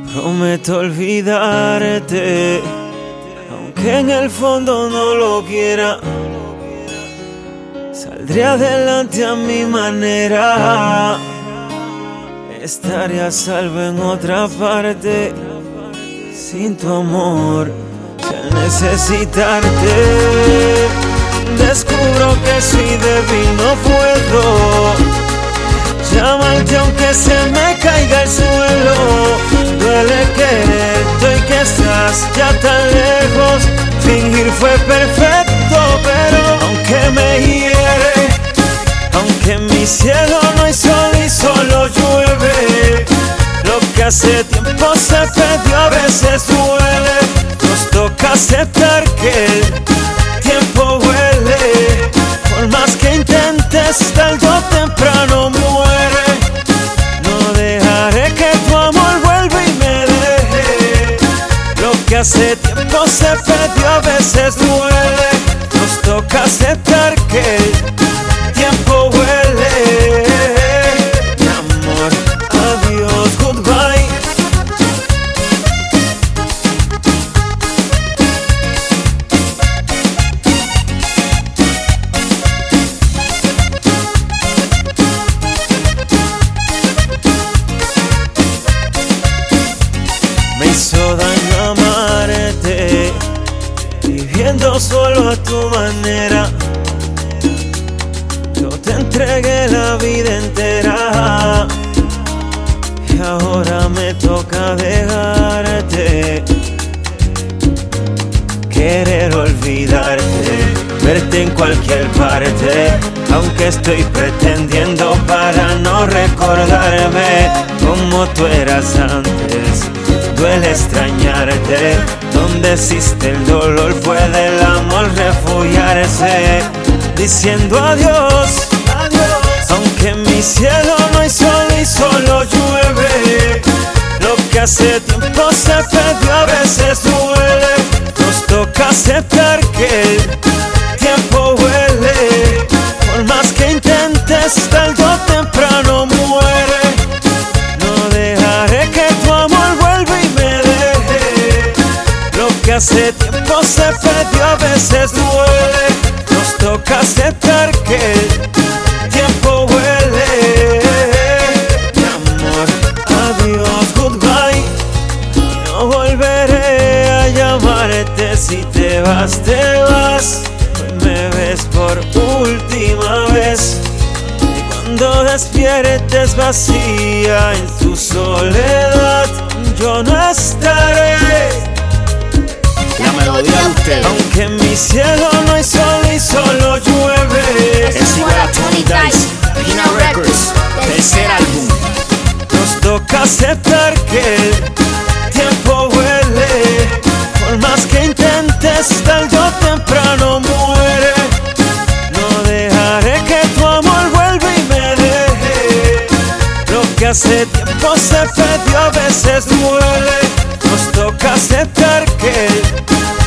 Prometo olvidarte, aunque en el fondo no lo quiera. Saldré adelante a mi manera. Estaré a salvo en otra parte. Sin tu amor, sin necesitarte. Descubro que soy débil, no puedo llamarte aunque se me caiga el suelo. Duele quererte y que estás ya tan lejos. Fingir fue perfecto, pero aunque me hiere, aunque en mi cielo no hay sol y solo llueve, lo que hace tiempo se perdió a veces duele. Nos toca aceptar que el tiempo huele. Por más que intentes, tarde o temprano muere. No dejaré que tu amor vuelva y me deje. Lo que hace tiempo se perdió a veces duele. Nos toca aceptar que el tiempo huele. Mi amor, adiós, goodbye. Me hizo daño amarte, viviendo solo a tu manera. Yo te entregué la vida entera y ahora me toca dejarte. Querer olvidarte, verte en cualquier parte, aunque estoy pretendiendo para no recordarme como tú eras antes. Duele extrañarte, donde existe el dolor puede el amor refugiarse. Diciendo adiós, adiós, aunque en mi cielo no hay sol y solo llueve. Lo que hace tiempo se perdió a veces duele. Nos toca aceptar que el tiempo huele. Por más que intentes, tarde o temprano muere. No dejaré que tu amor vuelva y me deje. Lo que hace tiempo se perdió a veces duele. Nos toca aceptar que el tiempo huele. Mi amor, adiós, goodbye. No volveré a llamarte si te vas, te vas. Hoy me ves por última vez. Y cuando despiertes vacía en tu soledad, yo no estaré. La melodía de ustedes. Aunque en mi cielo no hay sol y solo llueve. Es igual a Tony Dice, Pina Records, tercer álbum. Nos toca aceptar que el tiempo huele. Por más que intentes, tarde o temprano muere. No dejaré que tu amor vuelva y me deje. Lo que hace tiempo se perdió a veces duele. Nos toca aceptar que el